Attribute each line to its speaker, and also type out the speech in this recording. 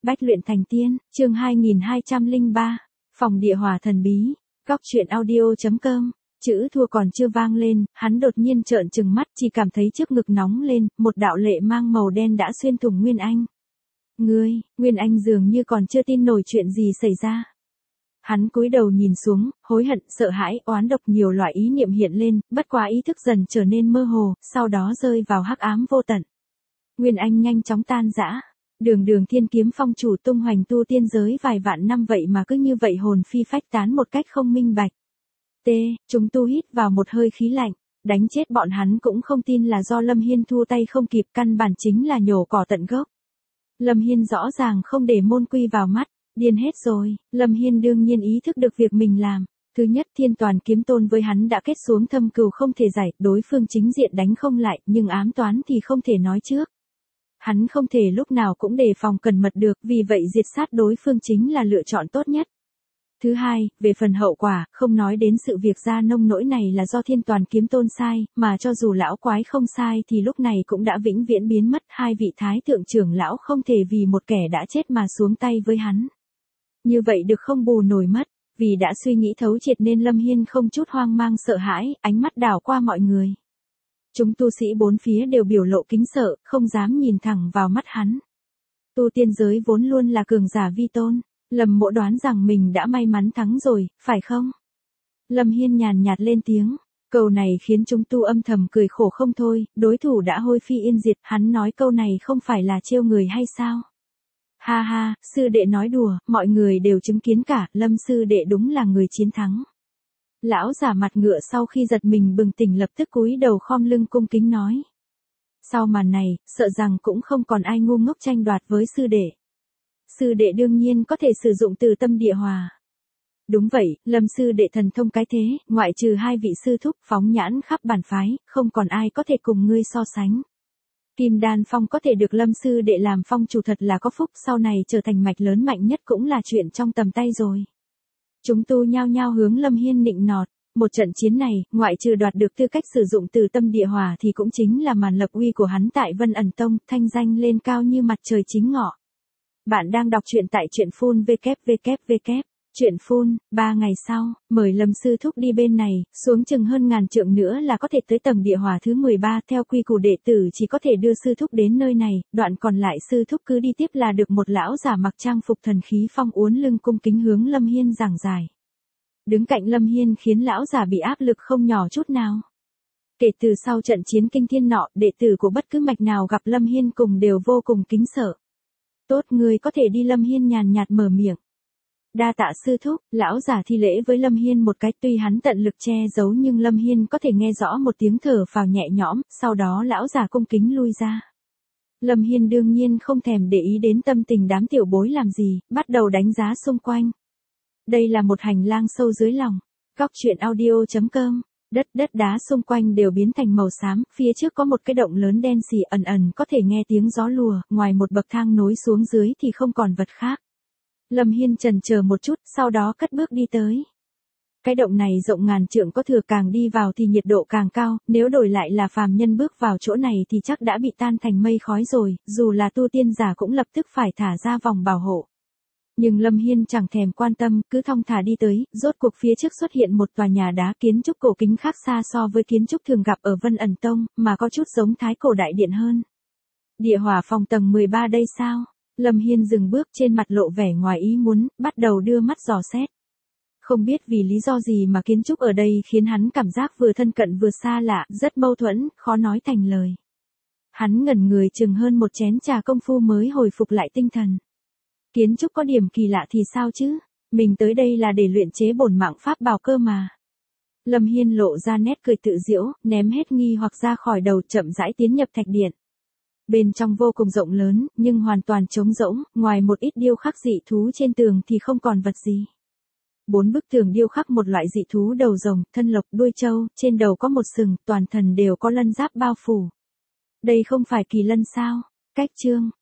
Speaker 1: Bách luyện thành tiên, chương 2203, phòng địa hỏa thần bí, góc truyện audio.com. Chữ thua còn chưa vang lên, hắn đột nhiên trợn trừng mắt, chỉ cảm thấy trước ngực nóng lên, một đạo lệ mang màu đen đã xuyên thủng Nguyên Anh. Nguyên Anh dường như còn chưa tin nổi chuyện gì xảy ra. Hắn cúi đầu nhìn xuống, hối hận, sợ hãi, oán độc nhiều loại ý niệm hiện lên, bất quá ý thức dần trở nên mơ hồ, sau đó rơi vào hắc ám vô tận. Nguyên Anh nhanh chóng tan rã. Đường Thiên Kiếm phong chủ tung hoành tu tiên giới vài vạn năm vậy mà cứ như vậy hồn phi phách tán một cách không minh bạch. Chúng tu hít vào một hơi khí lạnh, đánh chết bọn hắn cũng không tin là do Lâm Hiên thua tay không kịp, căn bản chính là nhổ cỏ tận gốc. Lâm Hiên rõ ràng không để môn quy vào mắt, điên hết rồi. Lâm Hiên đương nhiên ý thức được việc mình làm. Thứ nhất, Thiên Toàn Kiếm Tôn với hắn đã kết xuống thâm cừu không thể giải, đối phương chính diện đánh không lại, nhưng ám toán thì không thể nói trước. Hắn không thể lúc nào cũng đề phòng cẩn mật được, vì vậy diệt sát đối phương chính là lựa chọn tốt nhất. Thứ hai, về phần hậu quả, không nói đến sự việc ra nông nỗi này là do Thiên Toàn Kiếm Tôn sai, mà cho dù lão quái không sai thì lúc này cũng đã vĩnh viễn biến mất, hai vị thái thượng trưởng lão không thể vì một kẻ đã chết mà xuống tay với hắn. Như vậy được không bù nổi mất, vì đã suy nghĩ thấu triệt nên Lâm Hiên không chút hoang mang sợ hãi, ánh mắt đảo qua mọi người. Chúng tu sĩ bốn phía đều biểu lộ kính sợ, không dám nhìn thẳng vào mắt hắn. Tu tiên giới vốn luôn là cường giả vi tôn, Lâm Mộ đoán rằng mình đã may mắn thắng rồi, phải không? Lâm Hiên nhàn nhạt lên tiếng, câu này khiến chúng tu âm thầm cười khổ không thôi, đối thủ đã hôi phi yên diệt, hắn nói câu này không phải là trêu người hay sao? Ha ha, sư đệ nói đùa, mọi người đều chứng kiến cả, Lâm sư đệ đúng là người chiến thắng. Lão giả mặt ngựa sau khi giật mình bừng tỉnh lập tức cúi đầu khom lưng cung kính nói. Sau màn này, sợ rằng cũng không còn ai ngu ngốc tranh đoạt với sư đệ. Sư đệ đương nhiên có thể sử dụng từ tâm địa hòa. Đúng vậy, Lâm sư đệ thần thông cái thế, ngoại trừ hai vị sư thúc phóng nhãn khắp bản phái, không còn ai có thể cùng ngươi so sánh. Kim Đan Phong có thể được Lâm sư đệ làm phong chủ thật là có phúc, sau này trở thành mạch lớn mạnh nhất cũng là chuyện trong tầm tay rồi. Chúng tu nhao nhao hướng Lâm Hiên nịnh nọt, một trận chiến này, ngoại trừ đoạt được tư cách sử dụng từ tâm địa hòa thì cũng chính là màn lập uy của hắn tại Vân Ẩn Tông, thanh danh lên cao như mặt trời chính ngọ. Bạn đang đọc truyện tại truyện phun www. Truyện phun, 3 ngày sau, mời Lâm sư thúc đi bên này, xuống chừng hơn ngàn trượng nữa là có thể tới tầng địa hỏa thứ 13, theo quy củ đệ tử chỉ có thể đưa sư thúc đến nơi này, đoạn còn lại sư thúc cứ đi tiếp là được. Một lão giả mặc trang phục thần khí phong uốn lưng cung kính hướng Lâm Hiên giảng giải. Đứng cạnh Lâm Hiên khiến lão giả bị áp lực không nhỏ chút nào. Kể từ sau trận chiến kinh thiên nọ, đệ tử của bất cứ mạch nào gặp Lâm Hiên cùng đều vô cùng kính sợ. Tốt, ngươi có thể đi. Lâm Hiên nhàn nhạt mở miệng. Đa tạ sư thúc. Lão giả thi lễ với Lâm Hiên một cái, tuy hắn tận lực che giấu nhưng Lâm Hiên có thể nghe rõ một tiếng thở phào nhẹ nhõm, sau đó lão giả cung kính lui ra. Lâm Hiên đương nhiên không thèm để ý đến tâm tình đám tiểu bối làm gì, bắt đầu đánh giá xung quanh. Đây là một hành lang sâu dưới lòng. Góc truyện audio.com. Đất đá xung quanh đều biến thành màu xám, phía trước có một cái động lớn đen xì ẩn có thể nghe tiếng gió lùa, ngoài một bậc thang nối xuống dưới thì không còn vật khác. Lâm Hiên chần chờ một chút, sau đó cất bước đi tới. Cái động này rộng ngàn trượng có thừa, càng đi vào thì nhiệt độ càng cao, nếu đổi lại là phàm nhân bước vào chỗ này thì chắc đã bị tan thành mây khói rồi, dù là tu tiên giả cũng lập tức phải thả ra vòng bảo hộ. Nhưng Lâm Hiên chẳng thèm quan tâm, cứ thong thả đi tới, rốt cuộc phía trước xuất hiện một tòa nhà đá kiến trúc cổ kính khác xa so với kiến trúc thường gặp ở Vân Ẩn Tông, mà có chút giống Thái Cổ Đại Điện hơn. Địa hỏa phòng tầng 13 đây sao? Lâm Hiên dừng bước, trên mặt lộ vẻ ngoài ý muốn, bắt đầu đưa mắt dò xét. Không biết vì lý do gì mà kiến trúc ở đây khiến hắn cảm giác vừa thân cận vừa xa lạ, rất mâu thuẫn, khó nói thành lời. Hắn ngẩn người chừng hơn một chén trà công phu mới hồi phục lại tinh thần. Kiến trúc có điểm kỳ lạ thì sao chứ? Mình tới đây là để luyện chế bổn mạng pháp bảo cơ mà. Lâm Hiên lộ ra nét cười tự giễu, ném hết nghi hoặc ra khỏi đầu, chậm rãi tiến nhập thạch điện. Bên trong vô cùng rộng lớn, nhưng hoàn toàn trống rỗng, ngoài một ít điêu khắc dị thú trên tường thì không còn vật gì. 4 bức tường điêu khắc một loại dị thú đầu rồng, thân lộc, đuôi trâu, trên đầu có một sừng, toàn thân đều có lân giáp bao phủ. Đây không phải kỳ lân sao? Cách chương,